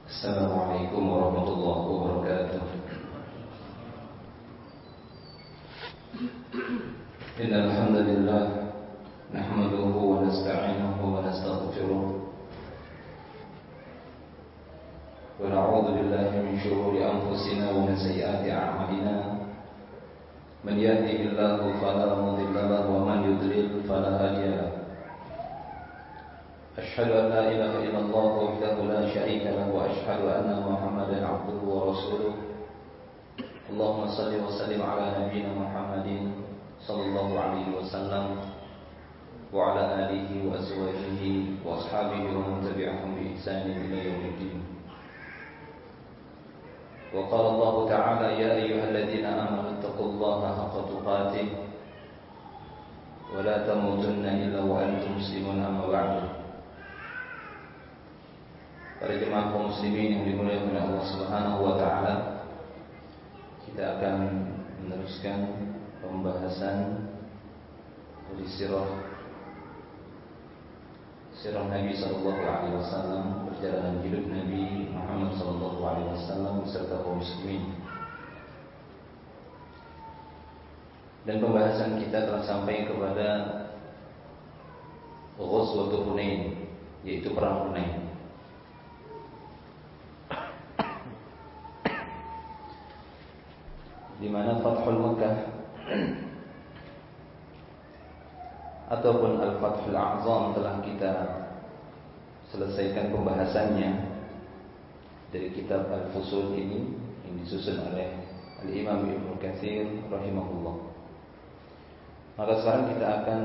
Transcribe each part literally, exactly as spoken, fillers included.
Assalamualaikum warahmatullahi wabarakatuh. Innal hamdalillah nahmaduhu wa nasta'inuhu wa nastaghfiruh wa na'udzu billahi min shururi anfusina wa min sayyiati a'malina. Man yahdihillahu fala mudilla lahu wa man yudlil fala hadiya lahu. أشهد أن لا إله إلا الله وحده لا شريك له وأشهد أن محمدا عبده ورسوله. اللهم صل وسلم على نبينا محمد صلى الله عليه وسلم وعلى آله وأزواجه وأصحابه ومن تبعهم بإحسان إلى يوم الدين. وقال الله تعالى: يا أيها الذين آمنوا اتقوا الله حق تقاته ولا تموتن إلا وأنتم مسلمون. أما بعد. Para jemaah kaum muslimin yang dimuliakan oleh Allah Subhanahu wa taala, kita akan meneruskan pembahasan dari sirah sirah Nabi sallallahu alaihi wasallam, perjalanan hidup Nabi Muhammad sallallahu alaihi wasallam beserta kaum muslimin. Dan pembahasan kita telah sampai kepada Ghazwatul Hunain, yaitu perang Hunain. Di mana Fathul Makkah ataupun Al-Fathul A'zam telah kita selesaikan pembahasannya dari kitab Al-Fusul ini yang disusun oleh Al-Imam Ibnu Katsir rahimahullah. Maka sekarang kita akan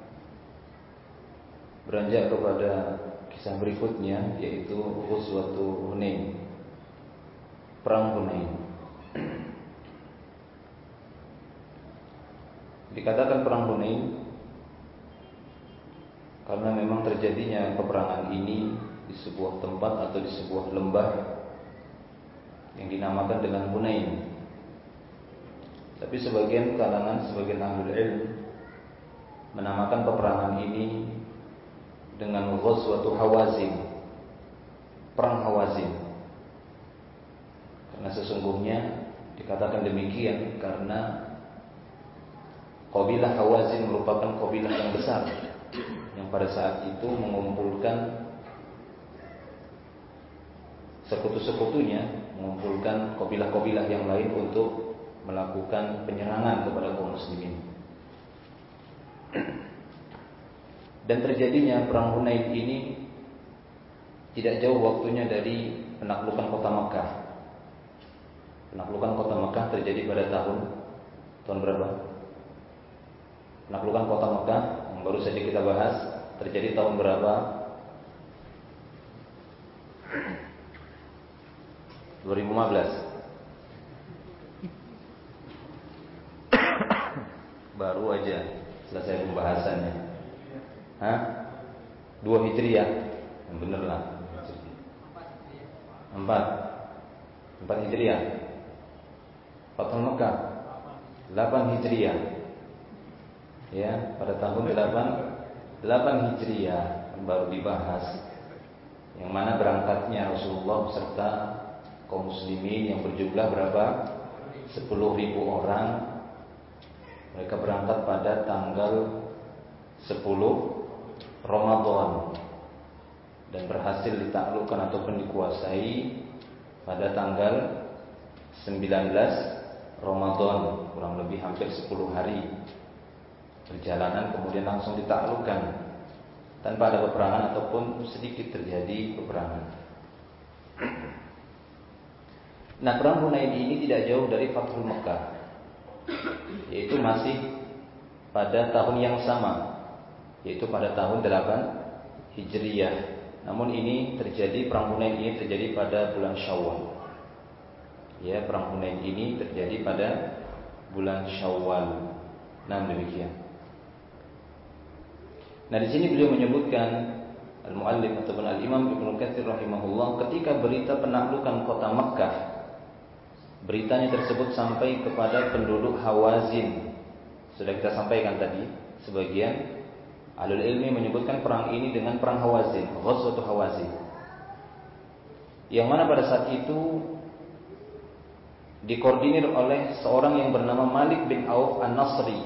beranjak kepada kisah berikutnya, yaitu Ghazwatul Hunain, perang Hunain. Dikatakan perang Hunain karena memang terjadinya peperangan ini di sebuah tempat atau di sebuah lembah yang dinamakan dengan Hunain. Tapi sebagian kalangan, sebagian ahlul ilm menamakan peperangan ini dengan Ghazwatul Hawazin, perang Hawazin. Karena sesungguhnya dikatakan demikian karena kabilah Hawazin merupakan kabilah yang besar yang pada saat itu mengumpulkan sekutu-sekutunya, mengumpulkan kabilah-kabilah yang lain untuk melakukan penyerangan kepada kaum muslimin. Dan terjadinya perang Hunain ini tidak jauh waktunya dari penaklukan kota Makkah. Penaklukan kota Makkah terjadi pada tahun tahun berapa? Penaklukan kota Makkah yang baru saja kita bahas terjadi tahun berapa? dua ribu lima belas. Baru aja selesai pembahasannya. Hah? Dua Hijriah. Yang bener lah. Empat. Empat Hijriah. Fathul Makkah. Delapan Hijriah. Ya, pada tahun delapan Hijriah baru dibahas, yang mana berangkatnya Rasulullah beserta kaum muslimin yang berjumlah berapa? sepuluh ribu orang. Mereka berangkat pada tanggal sepuluh Ramadan dan berhasil ditaklukkan ataupun dikuasai pada tanggal sembilan belas Ramadan, kurang lebih hampir sepuluh hari perjalanan, kemudian langsung ditaklukkan tanpa ada peperangan ataupun sedikit terjadi peperangan. Nah, perang Hunain ini tidak jauh dari Fathul Makkah, yaitu masih pada tahun yang sama, yaitu pada tahun delapan Hijriah. Namun ini terjadi, perang Hunain ini terjadi pada bulan Syawal. Ya, perang Hunain ini terjadi pada bulan Syawal. Nah, demikian. Nah, di sini beliau menyebutkan, al-muallif ataupun al-Imam Ibnu Katsir rahimahullah, ketika berita penaklukan kota Makkah, beritanya tersebut sampai kepada penduduk Hawazin. Sudah kita sampaikan tadi, sebagian ahlul ilmi menyebutkan perang ini dengan perang Hawazin, Ghazwatul Hawazin. yang mana pada saat itu dikoordinir oleh seorang yang bernama Malik bin Auf An-Nasri,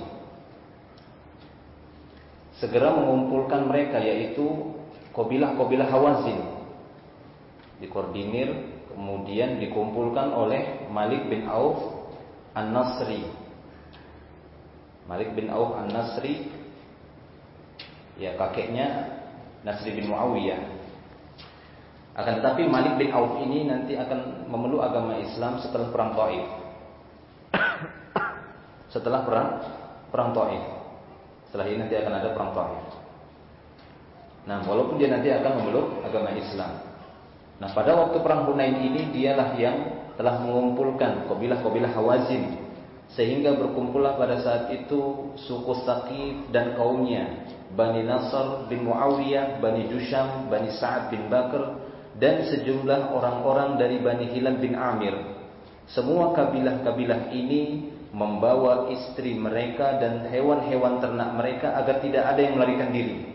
segera mengumpulkan mereka, yaitu kabilah-kabilah Hawazin. Dikoordinir kemudian dikumpulkan oleh Malik bin Auf An-Nasri. Malik bin Auf An-Nasri, ya kakeknya Nasri bin Muawiyah. Akan tetapi Malik bin Auf ini nanti akan memeluk agama Islam setelah perang Taif. Setelah perang perang Taif. Setelah ini nanti akan ada perang Taif. Nah, walaupun dia nanti akan memeluk agama Islam. Nah, pada waktu perang Hunain ini dialah yang telah mengumpulkan kabilah-kabilah Hawazin, sehingga berkumpullah pada saat itu suku Saqif dan kaumnya, Bani Nasr bin Muawiyah, Bani Jusham, Bani Sa'ad bin Bakr, dan sejumlah orang-orang dari Bani Hilal bin Amir. Semua kabilah-kabilah ini membawa istri mereka dan hewan-hewan ternak mereka agar tidak ada yang melarikan diri.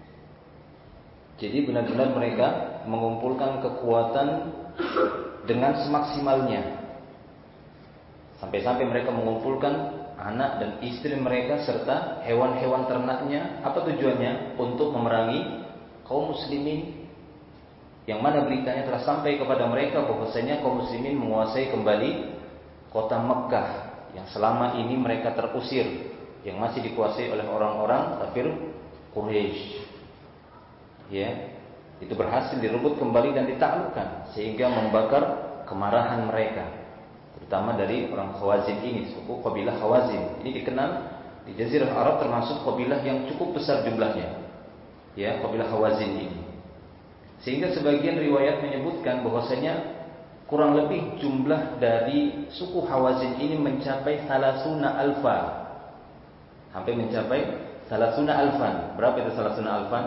Jadi benar-benar mereka mengumpulkan kekuatan dengan semaksimalnya, sampai-sampai mereka mengumpulkan anak dan istri mereka serta hewan-hewan ternaknya. Apa tujuannya? Untuk memerangi kaum muslimin, yang mana beritanya telah sampai kepada mereka bahwasanya kaum muslimin menguasai kembali kota Mekkah yang selama ini mereka terusir, yang masih dikuasai oleh orang-orang kafir Quraisy. Ya, itu berhasil direbut kembali dan ditaklukkan, sehingga membakar kemarahan mereka, terutama dari orang Hawazin ini, suku kabilah Hawazin. Ini dikenal di Jazirah Arab termasuk kabilah yang cukup besar jumlahnya, ya, kabilah Hawazin ini. Sehingga sebagian riwayat menyebutkan bahwasanya kurang lebih jumlah dari suku Hawazin ini mencapai salasuna alfa, hampir mencapai salasuna alfan. Berapa itu salasuna alfan?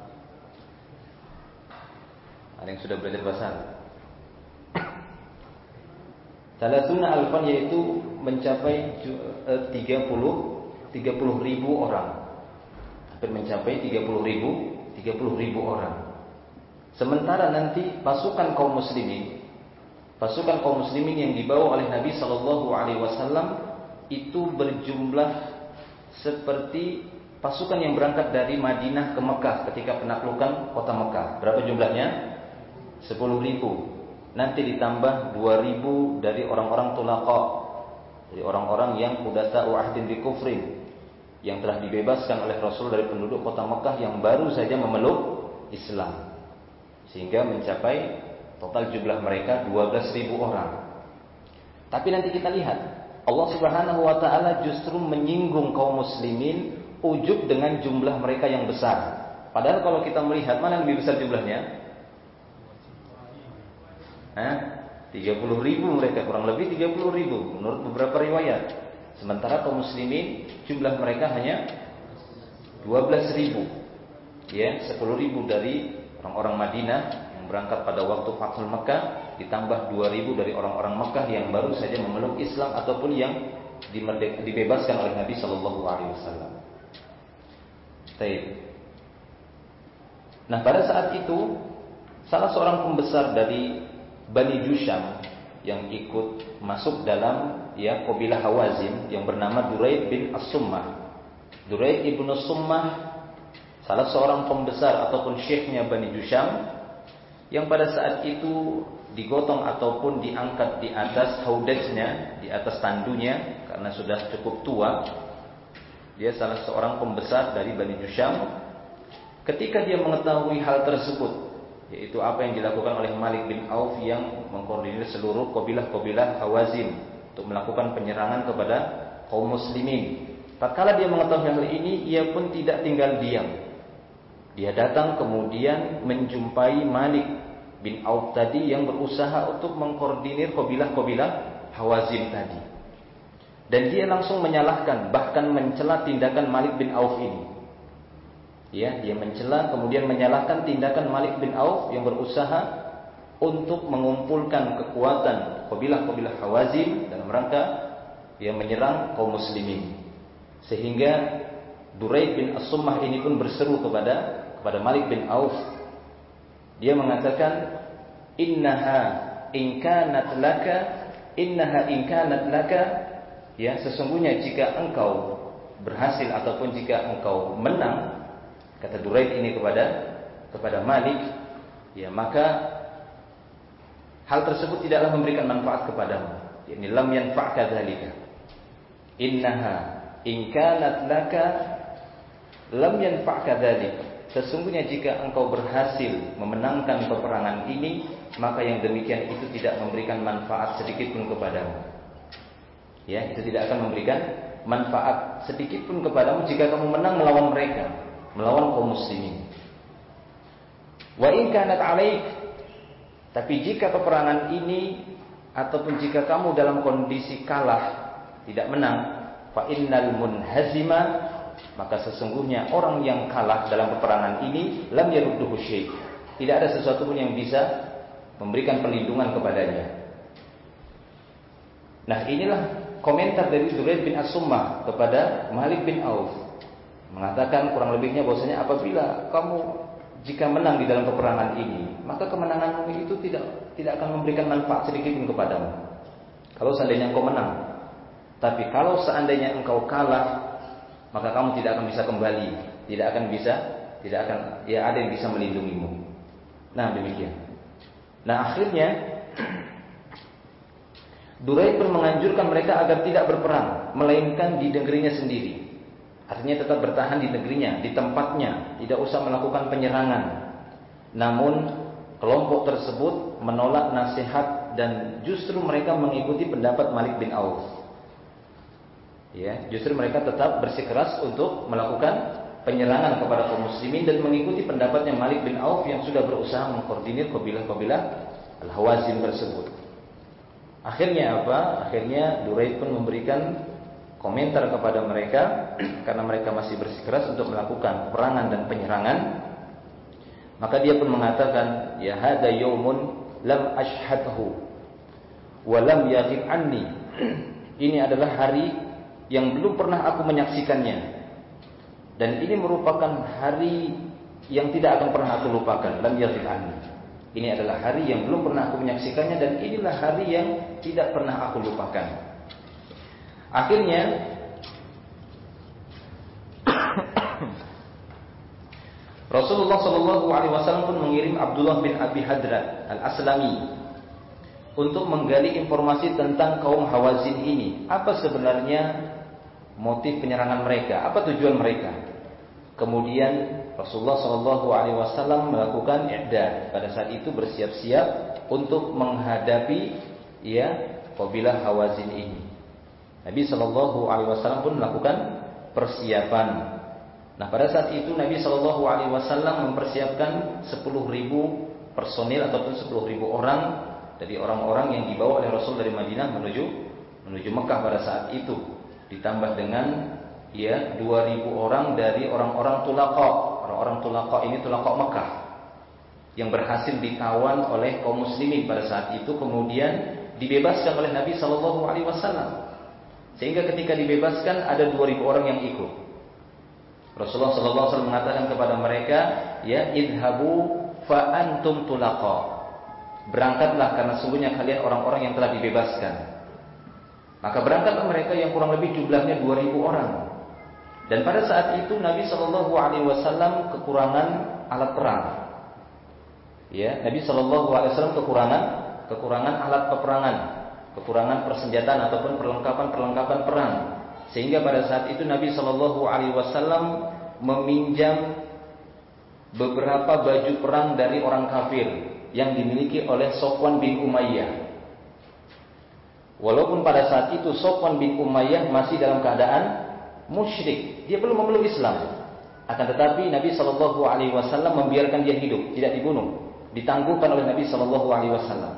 Ada yang sudah belajar bahasa Arab? Salasuna alfan yaitu mencapai tiga puluh ribu orang, hampir mencapai tiga puluh ribu orang. Sementara nanti pasukan kaum muslimin, pasukan kaum muslimin yang dibawa oleh Nabi Shallallahu Alaihi Wasallam itu berjumlah seperti pasukan yang berangkat dari Madinah ke Mekah ketika penaklukan kota Mekah. Berapa jumlahnya? sepuluh ribu. Nanti ditambah dua ribu dari orang-orang tulaqa, dari orang-orang yang hudasa'u ahdin bi kufrin, yang telah dibebaskan oleh Rasul dari penduduk kota Mekah yang baru saja memeluk Islam, sehingga mencapai total jumlah mereka dua belas ribu orang. Tapi nanti kita lihat, Allah Subhanahu wa taala justru menyinggung kaum muslimin ujub dengan jumlah mereka yang besar. Padahal kalau kita melihat, mana yang lebih besar jumlahnya? Hah? tiga puluh ribu mereka, kurang lebih tiga puluh ribu menurut beberapa riwayat. Sementara kaum muslimin jumlah mereka hanya dua belas ribu. Ya, sepuluh ribu dari orang-orang Madinah yang berangkat pada waktu Fathul Mekah, ditambah dua ribu dari orang-orang Mekah yang baru saja memeluk Islam ataupun yang dibebaskan oleh Nabi Shallallahu Alaihi Wasallam. Nah, pada saat itu salah seorang pembesar dari Bani Jusham yang ikut masuk dalam ya kabilah Hawazin yang bernama Duraid bin As-Summah. Duraid ibn As-Summah salah seorang pembesar ataupun syekhnya Bani Jusham, yang pada saat itu digotong ataupun diangkat di atas haudajnya, di atas tandunya, karena sudah cukup tua. Dia salah seorang pembesar dari Bani Jusham. Ketika dia mengetahui hal tersebut, yaitu apa yang dilakukan oleh Malik bin Auf yang mengkoordinir seluruh kabilah-kabilah Hawazin untuk melakukan penyerangan kepada kaum muslimin, tatkala dia mengetahui hal ini, ia pun tidak tinggal diam. Dia datang kemudian menjumpai Malik bin Auf tadi yang berusaha untuk mengkoordinir kabilah-kabilah Hawazin tadi. Dan dia langsung menyalahkan, bahkan mencela tindakan Malik bin Auf ini. Ya, dia mencela kemudian menyalahkan tindakan Malik bin Auf yang berusaha untuk mengumpulkan kekuatan kabilah-kabilah Hawazin dalam rangka dia menyerang kaum muslimin. Sehingga Duraid bin As-Summah ini pun berseru kepada kepada Malik bin Auf. Dia mengatakan, innaha in kanat laka innaha in kanat laka, ya, sesungguhnya jika engkau berhasil ataupun jika engkau menang, kata Duraid ini kepada kepada Malik, ya, maka hal tersebut tidaklah memberikan manfaat kepadamu. Yani lam yanfa'ka dzalika. Innaha in kanat laka lam yanfa'ka dzalik. Sesungguhnya jika engkau berhasil memenangkan peperangan ini, maka yang demikian itu tidak memberikan manfaat sedikit pun kepadamu. Ya, itu tidak akan memberikan manfaat sedikit pun kepadamu jika kamu menang melawan mereka, melawan kaum muslimin. Wa in kanat 'alaik, tapi jika peperangan ini ataupun jika kamu dalam kondisi kalah, tidak menang, fa innal munhazima, maka sesungguhnya orang yang kalah dalam peperangan ini lam yarudduhu syai', tidak ada sesuatu pun yang bisa memberikan perlindungan kepadanya. Nah, inilah komentar dari Duraid bin As-Summah kepada Malik bin Auf, mengatakan kurang lebihnya bahwasanya apabila kamu jika menang di dalam peperangan ini, maka kemenanganmu itu tidak tidak akan memberikan manfaat sedikit pun kepadamu. Kalau seandainya engkau menang, tapi kalau seandainya engkau kalah, maka kamu tidak akan bisa kembali, tidak akan bisa, tidak akan, ya, ada yang bisa melindungimu. Nah, demikian. Nah, akhirnya Duraid pun menganjurkan mereka agar tidak berperang, melainkan di negerinya sendiri. Artinya tetap bertahan di negerinya, di tempatnya, tidak usah melakukan penyerangan. Namun kelompok tersebut menolak nasihat dan justru mereka mengikuti pendapat Malik bin Auf. Ya, justru mereka tetap bersikeras untuk melakukan penyerangan kepada kaum muslimin dan mengikuti pendapatnya Malik bin Auf yang sudah berusaha mengkoordinir kabilah-kabilah Al-Hawazin tersebut. Akhirnya apa? Akhirnya Duraid pun memberikan komentar kepada mereka karena mereka masih bersikeras untuk melakukan perangan dan penyerangan. Maka dia pun mengatakan, ya hada yaumun lam ashhadhu wa lam yaghib anni. Ini adalah hari yang belum pernah aku menyaksikannya, dan ini merupakan hari yang tidak akan pernah aku lupakan. Lam yaghib anni. Ini adalah hari yang belum pernah aku menyaksikannya, dan inilah hari yang tidak pernah aku lupakan. Akhirnya Rasulullah Shallallahu Alaihi Wasallam pun mengirim Abdullah bin Abi Hadrat Al-Aslami untuk menggali informasi tentang kaum Hawazin ini. Apa sebenarnya motif penyerangan mereka? Apa tujuan mereka? Kemudian Rasulullah Shallallahu Alaihi Wasallam melakukan i'dad, pada saat itu bersiap-siap untuk menghadapi, ya, kabilah Hawazin ini. Nabi Shallallahu Alaihi Wasallam pun melakukan persiapan. Nah, pada saat itu Nabi Shallallahu Alaihi Wasallam mempersiapkan sepuluh ribu personil ataupun sepuluh ribu orang dari orang-orang yang dibawa oleh Rasul dari Madinah menuju menuju Mekah pada saat itu, ditambah dengan, ya, dua ribu orang dari orang-orang Tulaqa. Orang-orang Tulaqa ini Tulaqa Mekah yang berhasil ditawan oleh kaum muslimin pada saat itu, kemudian dibebaskan oleh Nabi Shallallahu Alaihi Wasallam. Sehingga ketika dibebaskan ada dua ribu orang yang ikut. Rasulullah Shallallahu Alaihi Wasallam mengatakan kepada mereka, ya, idhabu fa antum tulaqa. Berangkatlah karena sungguhnya kalian orang-orang yang telah dibebaskan. Maka berangkatlah mereka yang kurang lebih jumlahnya dua ribu orang. Dan pada saat itu Nabi Shallallahu Alaihi Wasallam kekurangan alat perang. Ya, Nabi Shallallahu Alaihi Wasallam kekurangan kekurangan alat peperangan, kekurangan persenjataan ataupun perlengkapan-perlengkapan perang. Sehingga pada saat itu Nabi Shallallahu Alaihi Wasallam meminjam beberapa baju perang dari orang kafir yang dimiliki oleh Sofwan bin Umayyah. Walaupun pada saat itu Sofwan bin Umayyah masih dalam keadaan musyrik, dia belum memeluk Islam. Akan tetapi Nabi Shallallahu Alaihi Wasallam membiarkan dia hidup, tidak dibunuh, ditangguhkan oleh Nabi Shallallahu Alaihi Wasallam.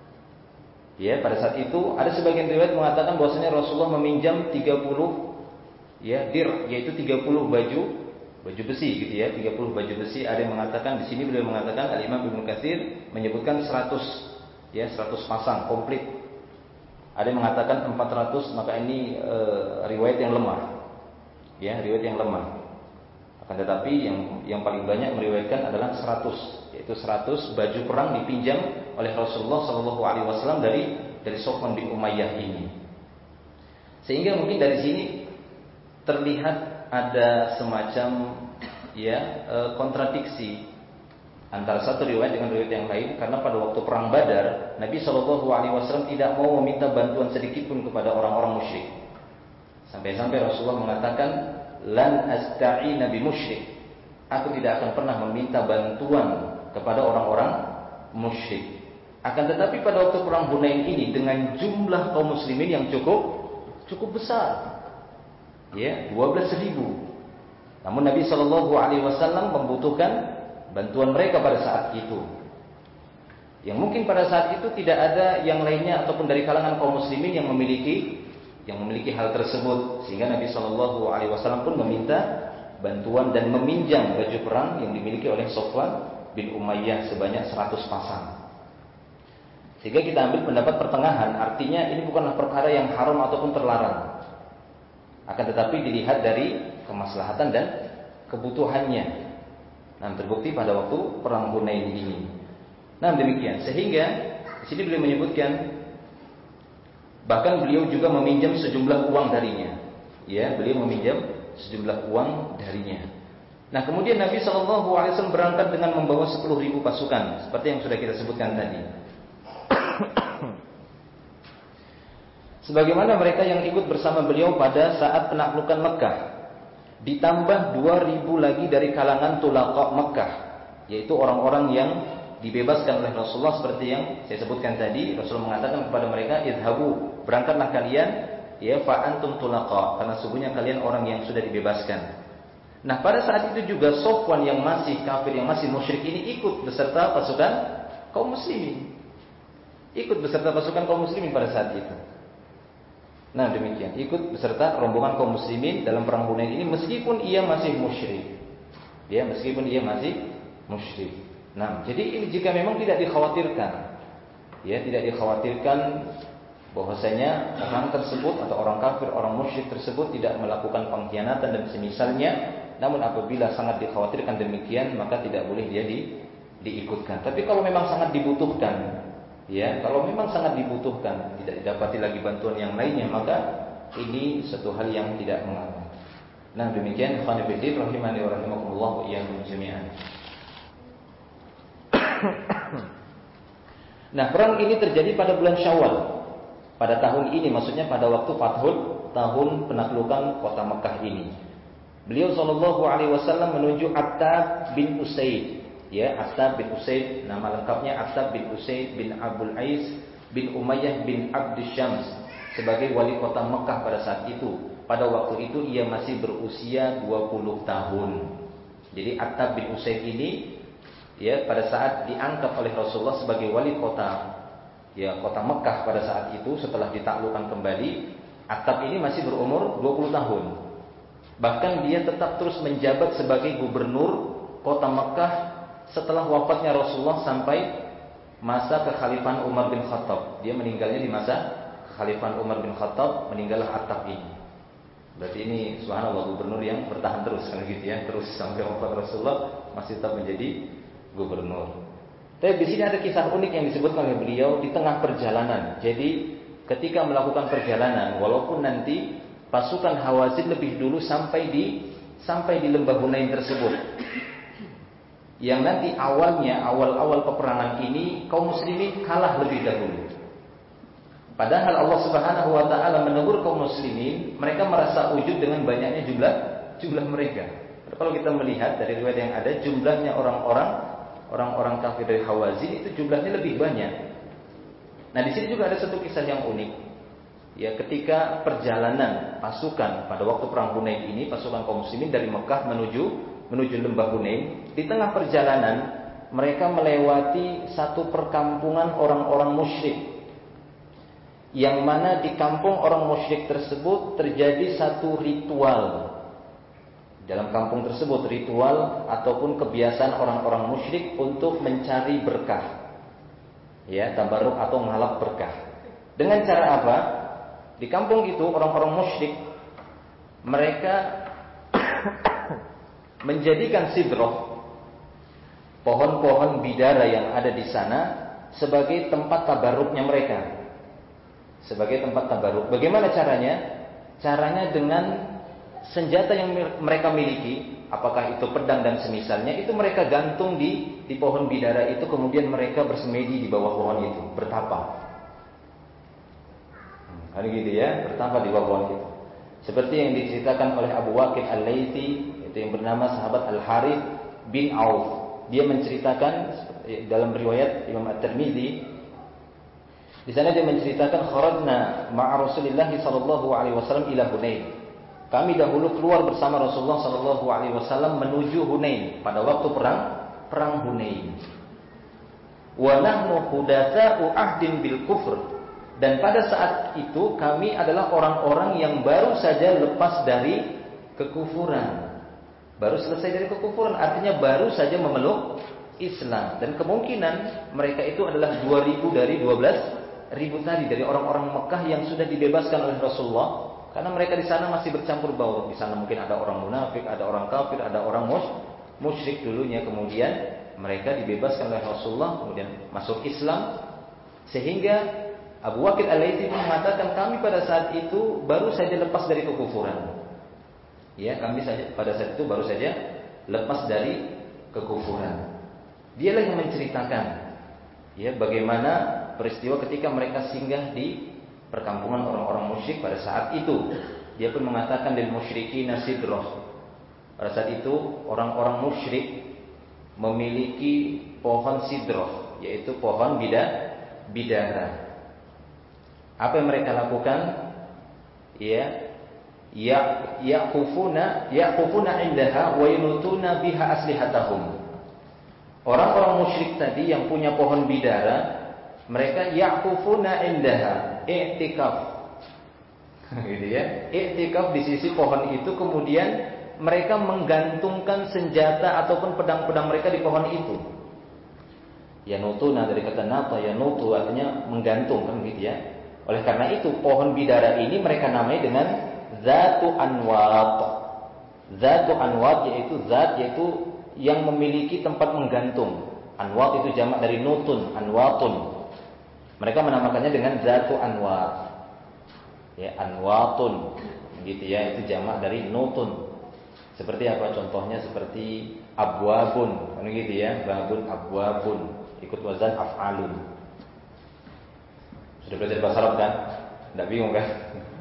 Ya, pada saat itu ada sebagian riwayat mengatakan bahwasanya Rasulullah meminjam tiga puluh, ya, dir, yaitu tiga puluh baju baju besi gitu, ya, tiga puluh baju besi. Ada yang mengatakan di sini, beliau mengatakan, Al-Imam Ibnu Katsir menyebutkan seratus, ya, seratus pasang komplit. Ada yang mengatakan empat ratus, maka ini e, riwayat yang lemah. Ya, riwayat yang lemah. Akan tetapi yang yang paling banyak meriwayatkan adalah seratus, yaitu seratus baju perang dipinjam oleh Rasulullah shallallahu alaihi wasallam dari dari Sofwan bin Umayyah ini. Sehingga mungkin dari sini terlihat ada semacam ya kontradiksi antara satu riwayat dengan riwayat yang lain, karena pada waktu perang Badar Nabi shallallahu alaihi wasallam tidak mau meminta bantuan sedikit pun kepada orang-orang musyrik. Sampai-sampai Rasulullah mengatakan, lan asta'ina bi musyrik, aku tidak akan pernah meminta bantuan kepada orang-orang musyrik. Akan tetapi pada waktu perang Hunain ini dengan jumlah kaum muslimin yang cukup cukup besar, ya, dua belas ribu. Namun Nabi shallallahu alaihi wasallam membutuhkan bantuan mereka pada saat itu. Yang mungkin pada saat itu tidak ada yang lainnya ataupun dari kalangan kaum muslimin yang memiliki yang memiliki hal tersebut, sehingga Nabi shallallahu alaihi wasallam pun meminta bantuan dan meminjam baju perang yang dimiliki oleh Sofwan bin Umayyah sebanyak seratus pasang. Sehingga kita ambil pendapat pertengahan, artinya ini bukanlah perkara yang haram ataupun terlarang. Akan tetapi dilihat dari kemaslahatan dan kebutuhannya. Nah, terbukti pada waktu perang Hunain ini. Nah, demikian. Sehingga di sini beliau menyebutkan bahkan beliau juga meminjam sejumlah uang darinya. Ya, beliau meminjam sejumlah uang darinya. Nah, kemudian Nabi shallallahu alaihi wasallam berangkat dengan membawa sepuluh ribu pasukan, seperti yang sudah kita sebutkan tadi. Sebagaimana mereka yang ikut bersama beliau pada saat penaklukan Mekah, ditambah dua ribu lagi dari kalangan Tulaqa Mekah, yaitu orang-orang yang dibebaskan oleh Rasulullah, seperti yang saya sebutkan tadi. Rasulullah mengatakan kepada mereka, idhabu, berangkatlah kalian, ya, fa antum tulaqa, karena sungguhnya kalian orang yang sudah dibebaskan. Nah, pada saat itu juga Sofwan yang masih kafir, yang masih musyrik ini ikut beserta pasukan kaum muslimin. Ikut beserta pasukan kaum muslimin pada saat itu. Nah, demikian, ikut beserta rombongan kaum muslimin dalam perang Hunain ini meskipun ia masih musyrik. Ya, meskipun ia masih musyrik. Nah, jadi ini jika memang tidak dikhawatirkan, ya, tidak dikhawatirkan bahwasanya orang tersebut atau orang kafir, orang musyrik tersebut tidak melakukan pengkhianatan dan semisalnya, namun apabila sangat dikhawatirkan demikian, maka tidak boleh dia di, diikutkan. Tapi kalau memang sangat dibutuhkan, ya, kalau memang sangat dibutuhkan, tidak didapati lagi bantuan yang lainnya, maka ini satu hal yang tidak mengapa. Nah, demikian ikhwan fillah rahimani wa rahimakumullah wa iyyakum jami'an. Nah, perang ini terjadi pada bulan Syawal pada tahun ini, maksudnya pada waktu Fathul, tahun penaklukan kota Mekah ini. Beliau sallallahu alaihi wasallam menuju Attab bin Usaid, ya, Attab bin Usaid, nama lengkapnya Attab bin Usaid bin Abdul Ais bin Umayyah bin Abdus Syams, sebagai wali kota Mekah pada saat itu. Pada waktu itu ia masih berusia dua puluh tahun. Jadi Attab bin Usaid ini, ya, pada saat diangkat oleh Rasulullah sebagai wali kota, ya, kota Mekah pada saat itu setelah ditaklukkan kembali, Attab ini masih berumur dua puluh tahun. Bahkan dia tetap terus menjabat sebagai gubernur kota Mekah setelah wafatnya Rasulullah sampai masa kekhalifahan Umar bin Khattab. Dia meninggalnya di masa kekhalifahan Umar bin Khattab, meninggallah Attab ini. Berarti ini subhanallah gubernur yang bertahan terus kan gitu ya, terus sampai wafat Rasulullah masih tetap menjadi gubernur. Tapi di sini ada kisah unik yang disebutkan oleh beliau di tengah perjalanan. Jadi ketika melakukan perjalanan, walaupun nanti pasukan Hawazin lebih dulu sampai di sampai di lembah Hunain tersebut, yang nanti awalnya awal-awal peperangan ini kaum muslimin kalah lebih dahulu. Padahal Allah Subhanahu wa taala menegur kaum muslimin, mereka merasa ujub dengan banyaknya jumlah jumlah mereka. Kalau kita melihat dari riwayat yang ada, jumlahnya orang-orang orang-orang kafir dari Hawazin itu jumlahnya lebih banyak. Nah, di sini juga ada satu kisah yang unik. Ya, ketika perjalanan pasukan pada waktu perang Hunain ini, pasukan kaum muslimin dari Mekah menuju menuju lembah Hunain, di tengah perjalanan mereka melewati satu perkampungan orang-orang musyrik. Yang mana di kampung orang musyrik tersebut terjadi satu ritual. Dalam kampung tersebut ritual ataupun kebiasaan orang-orang musyrik untuk mencari berkah, ya, tabarruk atau menghalap berkah. Dengan cara apa? Di kampung itu orang-orang musyrik mereka menjadikan sidroh, pohon-pohon bidara yang ada di sana, sebagai tempat tabarruknya mereka. Sebagai tempat tabarruk. Bagaimana caranya? Caranya dengan senjata yang mereka miliki, apakah itu pedang dan semisalnya, itu mereka gantung di di pohon bidara itu, kemudian mereka bersemedi di bawah pohon itu, bertapa. Hmm, ada gitu ya, bertapa di bawah pohon itu. Seperti yang diceritakan oleh Abu Waqid Al-Laythi, itu yang bernama sahabat Al-Harith bin Auf. Dia menceritakan dalam riwayat Imam At-Tirmidzi, di sana dia menceritakan kharajna ma'a Rasulillah sallallahu alaihi wasallam ila Hunain. Kami dahulu keluar bersama Rasulullah sallallahu alaihi wasallam menuju Hunain pada waktu perang perang Hunain. Wa nahnu hudatsa'u ahdin bil kufr. Dan pada saat itu kami adalah orang-orang yang baru saja lepas dari kekufuran. Baru selesai dari kekufuran, artinya baru saja memeluk Islam. Dan kemungkinan mereka itu adalah dua ribu dari dua belas ribu tadi, dari orang-orang Mekah yang sudah dibebaskan oleh Rasulullah. Karena mereka di sana masih bercampur baur. Di sana mungkin ada orang munafik, ada orang kafir, ada orang musyrik dulunya. Kemudian mereka dibebaskan oleh Rasulullah, kemudian masuk Islam. Sehingga Abu Waqid Al-Laythi mengatakan kami pada saat itu baru saja lepas dari kekufuran. Ya, kami saja pada saat itu baru saja lepas dari kekufuran. Dialah yang menceritakan ya bagaimana peristiwa ketika mereka singgah di perkampungan orang-orang musyrik pada saat itu. Dia pun mengatakan lil musyrikina sidroh. Pada saat itu orang-orang musyrik memiliki pohon sidroh, yaitu pohon bida bidara. Apa yang mereka lakukan? Ya, ya yaqufuna yaqufuna indaha wa yanutuna biha aslihatahum. Orang-orang musyrik tadi yang punya pohon bidara, mereka yaqufuna indaha, i'tikaf. Gitu ya. I'tikaf di sisi pohon itu, kemudian mereka menggantungkan senjata ataupun pedang-pedang mereka di pohon itu. Yanutuna dari kata nata, yanutu artinya menggantung kan gitu ya. Oleh karena itu pohon bidara ini mereka namai dengan Zatu Anwat. Zatu Anwat yaitu zat yaitu yang memiliki tempat menggantung. Anwat itu jamak dari nutun, anwatun. Mereka menamakannya dengan Zatu Anwat. Ya, anwatun. Gitu ya, itu jamak dari nutun. Seperti apa contohnya? Seperti abwabun, kan gitu ya, babun abwabun, ikut wazan af'alun. Sudah belajar bahasa Arab kan? Tidak bingung kan?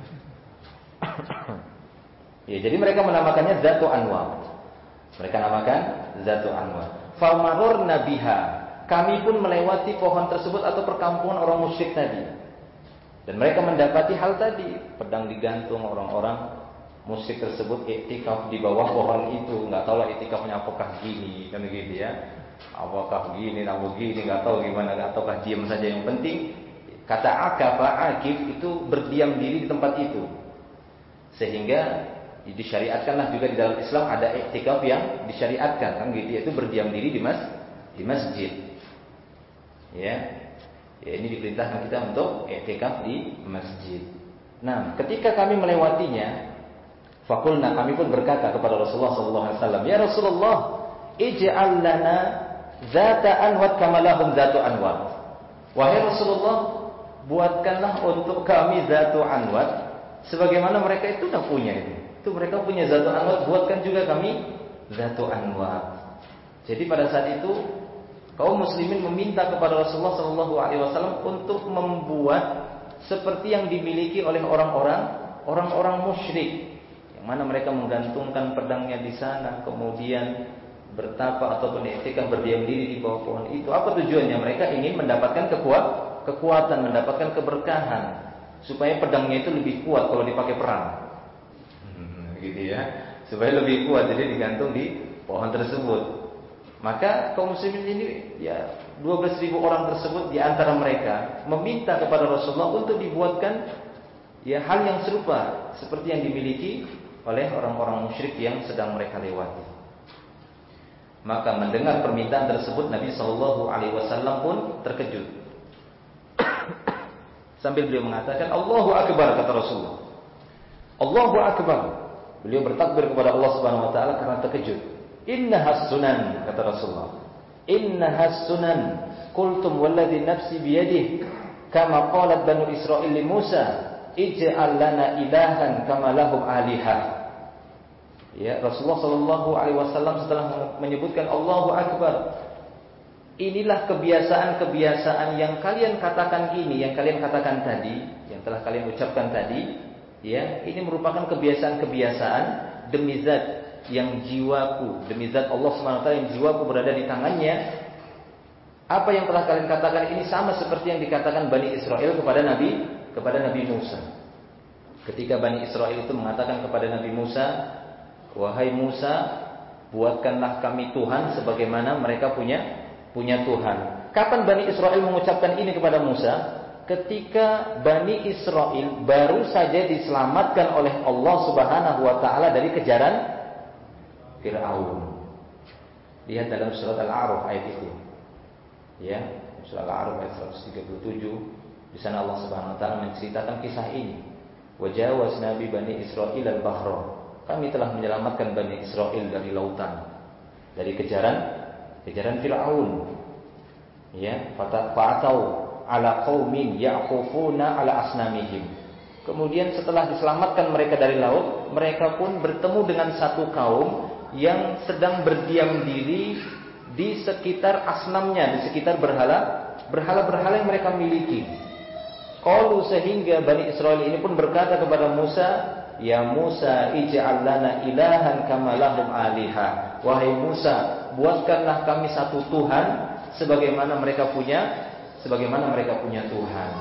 Ya, jadi mereka menamakannya Zatu Anwar. Mereka namakan Zatu Anwar. Famarurna biha. Kami pun melewati pohon tersebut atau perkampungan orang musyrik tadi. Dan mereka mendapati hal tadi, pedang digantung orang-orang musyrik tersebut iktikaf di bawah pohon itu. Enggak tahu lah iktikafnya apakah gini, kan gitu ya. Apakah gini, atau gini, enggak tahu gimana, ataukah diam saja. Yang penting kata akafa, akif itu berdiam diri di tempat itu. Sehingga disyariatkanlah juga di dalam Islam ada iktikaf yang disyariatkan kan gitu, yaitu berdiam diri di mas di masjid. Ya. Ya, ini diperintahkan kita untuk iktikaf di masjid. Nah, ketika kami melewatinya, faqulna, kami pun berkata kepada Rasulullah sallallahu alaihi wasallam, "Ya Rasulullah, ij'al lana zata anwat kama lahum zatu anwat." Wahai Rasulullah, buatkanlah untuk kami Zatu Anwat sebagaimana mereka itu sudah punya itu. Itu mereka punya Zatu Anwat, buatkan juga kami Zatu Anwat. Jadi pada saat itu kaum muslimin meminta kepada Rasulullah sallallahu alaihi wasallam untuk membuat seperti yang dimiliki oleh orang-orang orang-orang musyrik, yang mana mereka menggantungkan pedangnya di sana, kemudian bertapa ataupun iktikaf berdiam diri di bawah pohon itu. Apa tujuannya? Mereka ingin mendapatkan kekuatan kekuatan, mendapatkan keberkahan, supaya pedangnya itu lebih kuat kalau dipakai perang. Hmm, gitu ya. Supaya lebih kuat, jadi digantung di pohon tersebut. Maka kaum muslimin ini ya dua belas ribu orang tersebut di antara mereka meminta kepada Rasulullah untuk dibuatkan ya hal yang serupa seperti yang dimiliki oleh orang-orang musyrik yang sedang mereka lewati. Maka mendengar permintaan tersebut, Nabi sallallahu alaihi wasallam pun terkejut. Sambil beliau mengatakan Allahu Akbar, kata Rasulullah. Allahu Akbar. Beliau bertakbir kepada Allah Subhanahu wa taala karena terkejut. Innahas sunan, kata Rasulullah. Innahas sunan. Qultum walladhi nafsi biyadih. Kama qalat Banu Israil li Musa, ij'al lana ilahan kama lahum alihah. Ya, Rasulullah sallallahu alaihi wasallam setelah menyebutkan Allahu Akbar, inilah kebiasaan-kebiasaan yang kalian katakan ini, yang kalian katakan tadi, yang telah kalian ucapkan tadi, ya, ini merupakan kebiasaan-kebiasaan demi zat yang jiwaku, demi zat Allah Subhanahu wa taala yang jiwaku berada di tangannya. Apa yang telah kalian katakan ini sama seperti yang dikatakan Bani Israel kepada Nabi kepada Nabi Musa. Ketika Bani Israel itu mengatakan kepada Nabi Musa, wahai Musa, buatkanlah kami Tuhan sebagaimana mereka punya punya Tuhan. Kapan Bani Israel mengucapkan ini kepada Musa? Ketika Bani Israel baru saja diselamatkan oleh Allah Subhanahu wa taala dari kejaran Firaun. Lihat dalam surat Al-A'raf ayat itu. Ya, surat Al-A'raf ayat seratus tiga puluh tujuh. Di sana Allah Subhanahu wa taala menceritakan kisah ini. Wajawazna bi Bani Israil al-bahra. Kami telah menyelamatkan Bani Israel dari lautan, dari kejaran kejaran Firaun. Ya, fa'atau ala qaumin ya'khufuna ala asnamihim. Kemudian setelah diselamatkan mereka dari laut, mereka pun bertemu dengan satu kaum yang sedang berdiam diri di sekitar asnamnya, di sekitar berhala berhala-berhala yang mereka miliki. Qalu, sehingga Bani Israel ini pun berkata kepada Musa, ya Musa, ij'al lana ilahan kama lahum aliha. Wahai Musa, buatkanlah kami satu Tuhan sebagaimana mereka punya sebagaimana mereka punya Tuhan.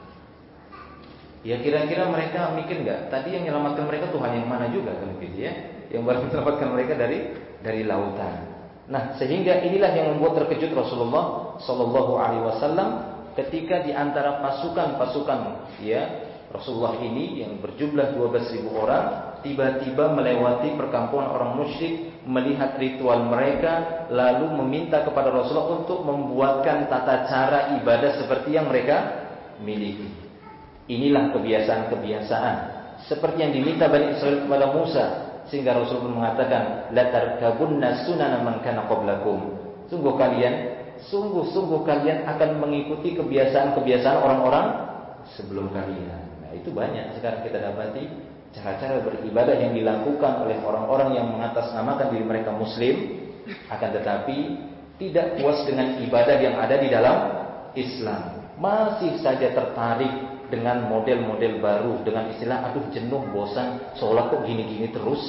Ya, kira-kira mereka mikir enggak? Tadi yang menyelamatkan mereka Tuhan yang mana juga kan begitu ya? Yang baru menyelamatkan mereka dari dari lautan. Nah, sehingga inilah yang membuat terkejut Rasulullah sallallahu alaihi wasallam ketika di antara pasukan-pasukan ya Rasulullah ini yang berjumlah dua belas ribu orang tiba-tiba melewati perkampungan orang musyrik, melihat ritual mereka, lalu meminta kepada Rasulullah untuk membuatkan tata cara ibadah seperti yang mereka miliki. Inilah kebiasaan-kebiasaan seperti yang diminta Bani Israil kepada Musa, sehingga Rasulullah mengatakan, la tarkabunna sunana man kana qablakum. Sungguh kalian, sungguh-sungguh kalian akan mengikuti kebiasaan-kebiasaan orang-orang sebelum kalian. Itu banyak sekarang kita dapati cara-cara beribadah yang dilakukan oleh orang-orang yang mengatasnamakan diri mereka muslim, akan tetapi tidak puas dengan ibadah yang ada di dalam Islam, masih saja tertarik dengan model-model baru, dengan istilah aduh jenuh, bosan, seolah kok gini-gini terus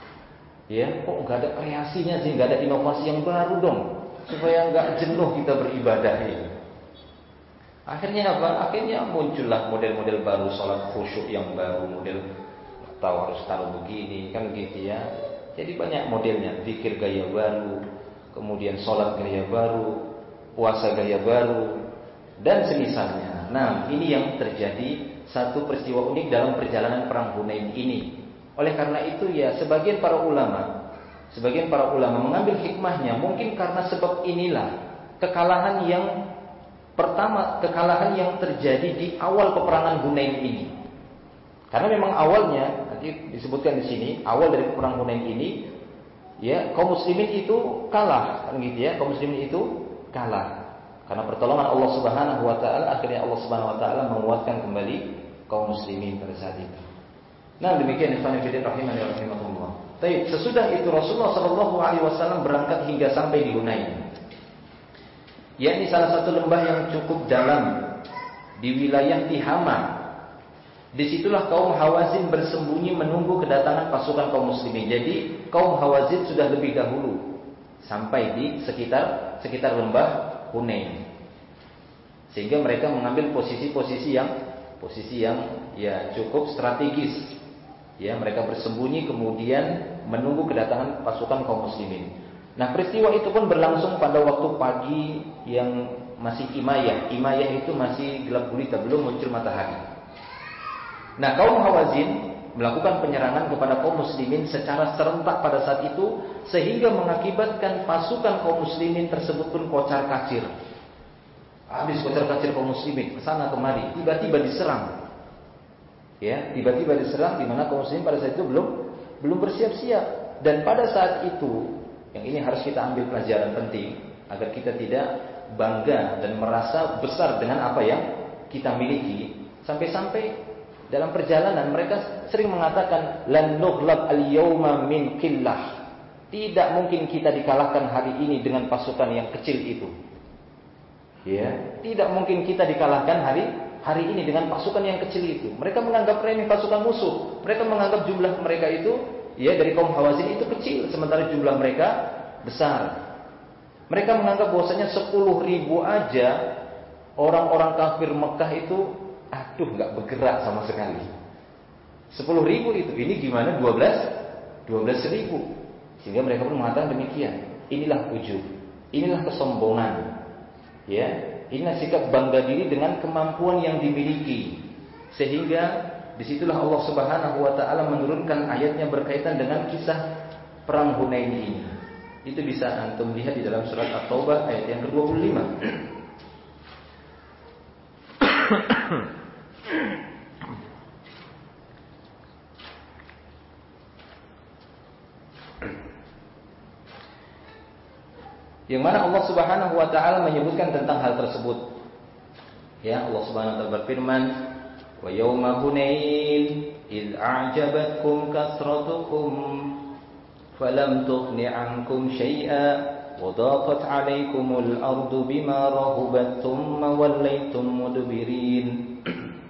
ya, kok nggak ada kreasinya sih, nggak ada inovasi yang baru dong supaya nggak jenuh kita beribadah ini. Akhirnya apa? Akhirnya muncullah model-model baru, sholat khusyuk yang baru, model tahu harus taruh begini, kan gitu ya. Jadi banyak modelnya, zikir gaya baru, kemudian sholat gaya baru, puasa gaya baru, dan semisalnya. Nah, ini yang terjadi satu peristiwa unik dalam perjalanan perang Hunain ini. Oleh karena itu ya, sebagian para ulama, sebagian para ulama mengambil hikmahnya, mungkin karena sebab inilah kekalahan yang pertama, kekalahan yang terjadi di awal peperangan Hunain ini. Karena memang awalnya, nanti disebutkan di sini, awal dari peperangan Hunain ini, ya kaum muslimin itu kalah, kan gitu ya, kaum muslimin itu kalah. Karena pertolongan Allah Subhanahu wa taala, akhirnya Allah Subhanahu wa taala menguatkan kembali kaum muslimin pada saat itu. Nah, demikian ikhwan fillah rahimani wa rahimakumullah. Baik, sesudah itu Rasulullah sallallahu alaihi wasallam berangkat hingga sampai di Hunain. Yakni salah satu lembah yang cukup dalam di wilayah Tihama. Disitulah kaum Hawazin bersembunyi menunggu kedatangan pasukan kaum muslimin. Jadi kaum Hawazin sudah lebih dahulu sampai di sekitar sekitar lembah Hunain, sehingga mereka mengambil posisi-posisi yang posisi yang ya cukup strategis. Ya, mereka bersembunyi kemudian menunggu kedatangan pasukan kaum muslimin. Nah, peristiwa itu pun berlangsung pada waktu pagi yang masih imayah. Imayah itu masih gelap gulita, belum muncul matahari. Nah, kaum Hawazin melakukan penyerangan kepada kaum muslimin secara serentak pada saat itu, sehingga mengakibatkan pasukan kaum muslimin tersebut pun kocar-kacir. Habis kocar-kacir kaum muslimin ke sana kemari, tiba-tiba diserang. Ya, tiba-tiba diserang di mana kaum muslimin pada saat itu belum belum bersiap-siap. Dan pada saat itu Yang ini harus kita ambil pelajaran penting agar kita tidak bangga dan merasa besar dengan apa yang kita miliki. Sampai-sampai dalam perjalanan mereka sering mengatakan lan nughlab al-yawma min qillah. Tidak mungkin kita dikalahkan hari ini dengan pasukan yang kecil itu. Ya, tidak mungkin kita dikalahkan hari hari ini dengan pasukan yang kecil itu. Mereka menganggap remeh pasukan musuh. Mereka menganggap jumlah mereka itu, ya, dari kaum Hawazin itu kecil, sementara jumlah mereka besar. Mereka menganggap bahwasanya sepuluh ribu aja orang-orang kafir Mekah itu, aduh, nggak bergerak sama sekali. Sepuluh ribu itu, ini gimana dua belas, dua belas ribu. Sehingga mereka pun mengatakan demikian. Inilah ujub, inilah kesombongan. Ya, inilah sikap bangga diri dengan kemampuan yang dimiliki. Sehingga disitulah Allah Subhanahu wa taala menurunkan ayatnya berkaitan dengan kisah perang Hunain ini. Itu bisa antum lihat di dalam surat At-Taubah ayat yang kedua puluh lima. Yang mana Allah Subhanahu wa taala menyebutkan tentang hal tersebut. Ya, Allah Subhanahu wa taala berfirman, "Wa yauma Hunain id a'jabatkum kasratukum falam tughni 'ankum syai'a wa daqat 'alaykumul ardu bima rahubat thumma wallaytum mudbirin."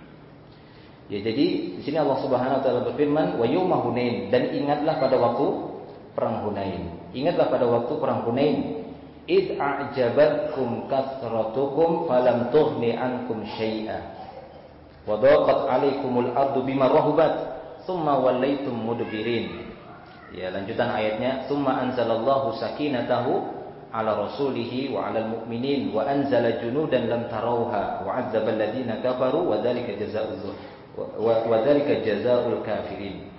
Ya, jadi di sini Allah Subhanahu wa taala berfirman, "Wa yauma Hunain," dan ingatlah pada waktu perang Hunain. Ingatlah pada waktu perang Hunain. Id a'jabatkum kasratukum falam tughni ankum syai'a wa daqat 'alaikumul ardu bima rahubat thumma wallaytum mudbirin. Ya, lanjutan ayatnya, "Tsumma anzalallahu sakinatahu 'ala rasulihi wa 'alal mu'minin wa anzala junudan lam tarauha wa 'adzabal ladzina kafaru wa dzalika jazaa'ul wa dzalika jazaa'ul kafirin."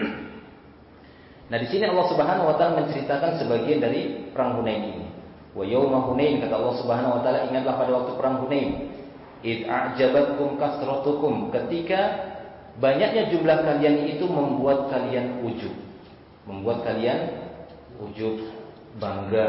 Nah, di sini Allah Subhanahu wa taala menceritakan sebagian dari perang Hunain ini. Wa yauma Hunain, kata Allah Subhanahu wa taala, ingatlah pada waktu perang Hunain. Id a'jabatkum kasratukum, ketika banyaknya jumlah kalian itu membuat kalian ujub. Membuat kalian ujub, bangga,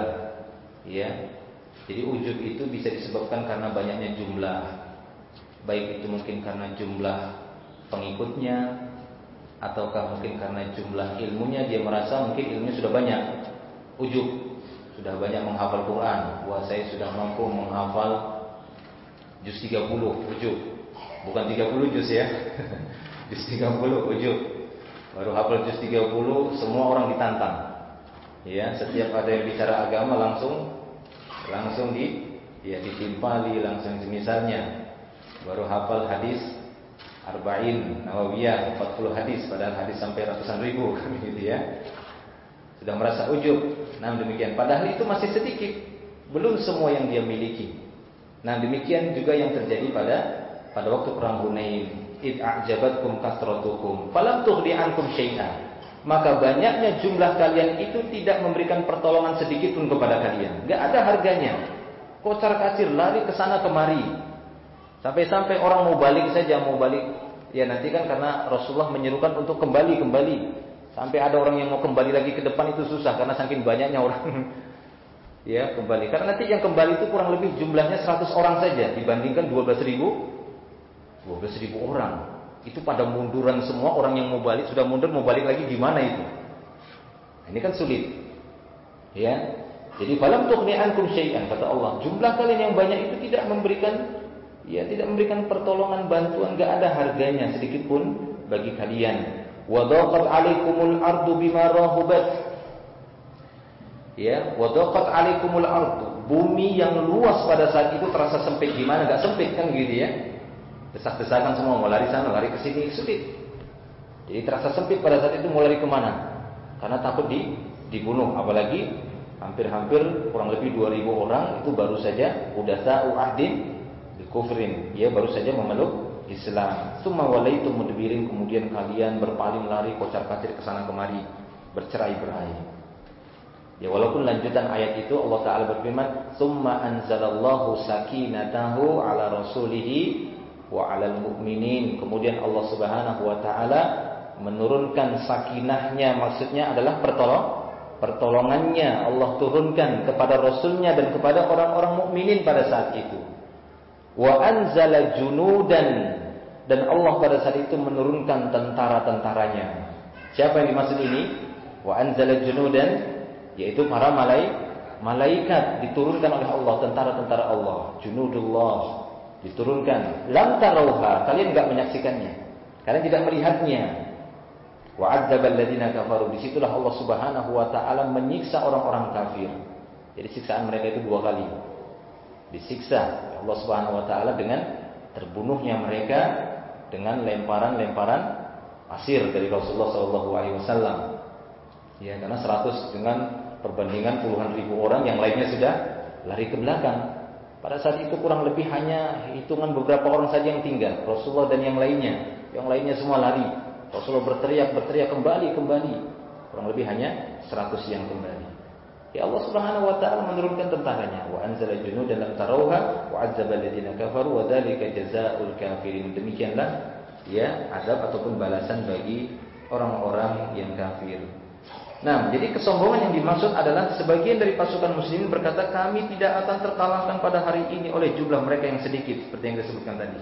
ya. Jadi ujub itu bisa disebabkan karena banyaknya jumlah. Baik itu mungkin karena jumlah pengikutnya, ataukah mungkin karena jumlah ilmunya, dia merasa mungkin ilmunya sudah banyak. Ujub, sudah banyak menghafal Quran. Wah, saya sudah mampu menghafal juz tiga puluh, ujub. Bukan tiga puluh juz ya. Juz tiga puluh, ujub. Baru hafal juz tiga puluh, semua orang ditantang. Ya, setiap ada yang bicara agama langsung langsung di ya ditimpali, langsung semisalnya. Baru hafal hadis Arba'in Nawawiyah, empat puluh hadis, padahal hadis sampai ratusan ribu kan gitu ya. Sudah merasa ujub. Nah, demikian. Padahal itu masih sedikit, belum semua yang dia miliki. Nah, demikian juga yang terjadi pada pada waktu perang Hunain. Id a'jabatkum kasratukum falam tughni ankum syai'a. Maka banyaknya jumlah kalian itu tidak memberikan pertolongan sedikit pun kepada kalian. Enggak ada harganya. Kocar-kacir lari ke sana kemari. Sampai-sampai orang mau balik saja, mau balik. Ya, nanti kan karena Rasulullah menyerukan untuk kembali-kembali. Sampai ada orang yang mau kembali lagi ke depan itu susah karena saking banyaknya orang. Ya, kembali. Karena nanti yang kembali itu kurang lebih jumlahnya seratus orang saja dibandingkan dua belas ribu. dua belas ribu orang. Itu pada munduran semua, orang yang mau balik sudah mundur, mau balik lagi gimana itu? Nah, ini kan sulit. Ya. Jadi falam tughni ankum syai'an, kata Allah. Jumlah kalian yang banyak itu tidak memberikan ya tidak memberikan pertolongan, bantuan, enggak ada harganya sedikit pun bagi kalian. Wa daqat 'alaikumul ardu bima rahubat. Ya, wa daqat 'alaikumul ardu. Bumi yang luas pada saat itu terasa sempit. Gimana? Enggak sempit kan gitu ya. Desak-desakan semua mau lari sana, lari ke sini, sulit. Jadi terasa sempit pada saat itu, mau lari kemana? Karena takut di dibunuh, apalagi hampir-hampir kurang lebih dua ribu orang itu baru saja udah ta'u ahdin bi kufrin. Ya, baru saja memeluk Islam. Tsumma walaitum mudbirin, kemudian kalian berpaling lari kocar-kacir ke sana kemari, bercerai-berai. Ya, walaupun lanjutan ayat itu Allah Taala berfirman, "Tsumma anzalallahu sakinatahu 'ala rasulihi wa 'alal mu'minin." Kemudian Allah Subhanahu wa taala menurunkan sakinahnya, maksudnya adalah pertolong pertolongannya Allah turunkan kepada Rasulnya dan kepada orang-orang mukminin pada saat itu. Wa anzala junudan, dan Allah pada saat itu menurunkan tentara-tentaranya. Siapa yang dimaksud ini? Wa anzala junudan, yaitu para malaikat. Malaikat diturunkan oleh Allah, tentara-tentara Allah, junudullah diturunkan. Lam tarauha, kalian enggak menyaksikannya, kalian tidak melihatnya. Wa adzabal ladzina kafaru, disitulah Allah Subhanahu wa taala menyiksa orang-orang kafir. Jadi siksaan mereka itu dua kali. Disiksa Allah Subhanahu wa taala dengan terbunuhnya mereka dengan lemparan-lemparan pasir dari Rasulullah sallallahu alaihi wasallam. Ya, karena seratus dengan perbandingan puluhan ribu orang, yang lainnya sudah lari ke belakang. Pada saat itu kurang lebih hanya hitungan beberapa orang saja yang tinggal, Rasulullah dan yang lainnya. Yang lainnya semua lari. Rasulullah berteriak, berteriak kembali, kembali. Kurang lebih hanya seratus yang kembali. Ya, Allah Subhanahu wa taala menurunkan tentaranya. Wa anzala junudan lam tarauha wa 'adzaba alladziina kafaru wa dzalika jazaa'ul kafirin. Demikianlah ya azab ataupun balasan bagi orang-orang yang kafir. Nah, jadi kesombongan yang dimaksud adalah sebagian dari pasukan muslimin berkata, kami tidak akan terkalahkan pada hari ini oleh jumlah mereka yang sedikit, seperti yang disebutkan tadi.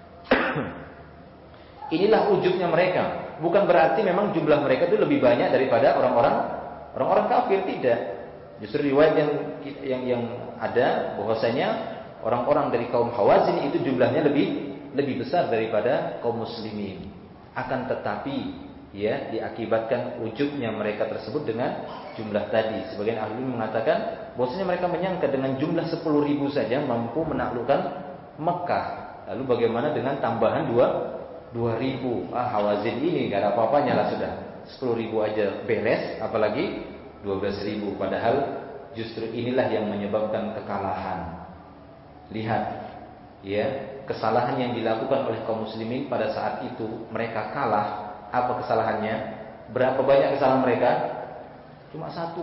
Inilah ujubnya mereka. Bukan berarti memang jumlah mereka itu lebih banyak daripada orang-orang orang-orang kafir, tidak. Justru riwayat yang yang yang ada bahwasanya orang-orang dari kaum Hawazin itu jumlahnya lebih lebih besar daripada kaum muslimin. Akan tetapi ya, diakibatkan ujubnya mereka tersebut dengan jumlah tadi. Sebagian ahli mengatakan bahwasanya mereka menyangka dengan jumlah sepuluh ribu saja mampu menaklukkan Mekah. Lalu bagaimana dengan tambahan dua ribu? Ah, Hawazin ini gak ada apa-apanya lah sudah. sepuluh ribu aja beres, apalagi dua belas ribu. Padahal justru inilah yang menyebabkan kekalahan. Lihat ya, kesalahan yang dilakukan oleh kaum muslimin pada saat itu, mereka kalah. Apa kesalahannya? Berapa banyak kesalahan mereka? Cuma satu,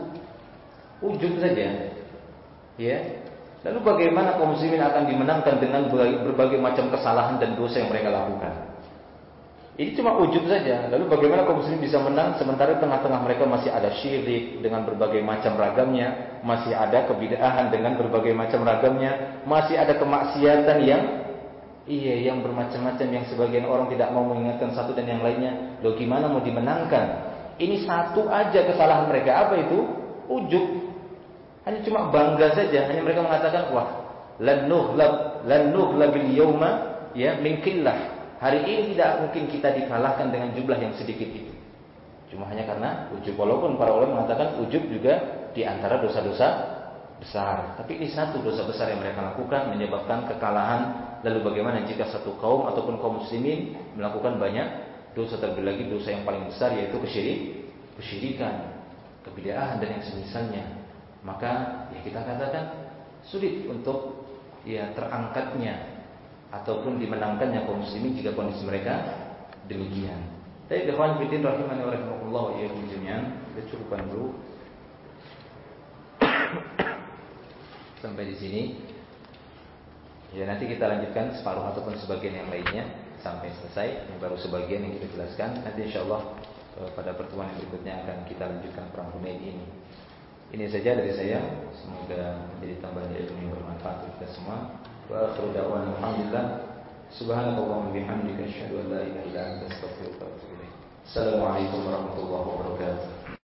ujub saja. Ya. Lalu bagaimana kaum muslimin akan dimenangkan dengan berbagai macam kesalahan dan dosa yang mereka lakukan? Ini cuma ujub saja. Lalu bagaimana kaum muslimin bisa menang sementara di tengah-tengah mereka masih ada syirik dengan berbagai macam ragamnya, masih ada kebid'ahan dengan berbagai macam ragamnya, masih ada kemaksiatan yang Iya, yang bermacam-macam, yang sebagian orang tidak mau mengingatkan satu dan yang lainnya. Loh, gimana mau dimenangkan? Ini satu aja kesalahan mereka. Apa itu? Ujub. Hanya cuma bangga saja. Hanya mereka mengatakan, wah, lan nughlab lan nughlabil yauma ya min qillah. Hari ini tidak mungkin kita dikalahkan dengan jumlah yang sedikit itu. Cuma hanya karena ujub. Walaupun para ulama mengatakan ujub juga di antara dosa-dosa besar. Tapi ini satu dosa besar yang mereka lakukan menyebabkan kekalahan. Lalu bagaimana jika satu kaum ataupun kaum muslimin melakukan banyak dosa, terlebih lagi dosa yang paling besar yaitu kesyirik, kesyirikan, kebid'ahan dan yang semisalnya. Maka ya kita katakan sulit untuk ya terangkatnya ataupun dimenangkannya kaum muslimin jika kondisi mereka demikian. Tapi ikhwan fillah rahimani wa rahimakumullah wa iyyakum jami'an, kita cukupkan dulu sampai di sini. Ya, nanti kita lanjutkan separuh ataupun sebagian yang lainnya sampai selesai. Ini baru sebagian yang kita jelaskan. Nanti insyaallah pada pertemuan yang berikutnya akan kita lanjutkan perang Hunain ini. Ini saja dari saya. Semoga menjadi tambahan ilmu yang bermanfaat untuk kita semua. Wa akhiru da'wana alhamdulillah. Subhanakallahumma bihamdika asyhadu an la ilaha illa anta astaghfiruka wa atubu ilaik. Assalamualaikum warahmatullahi wabarakatuh.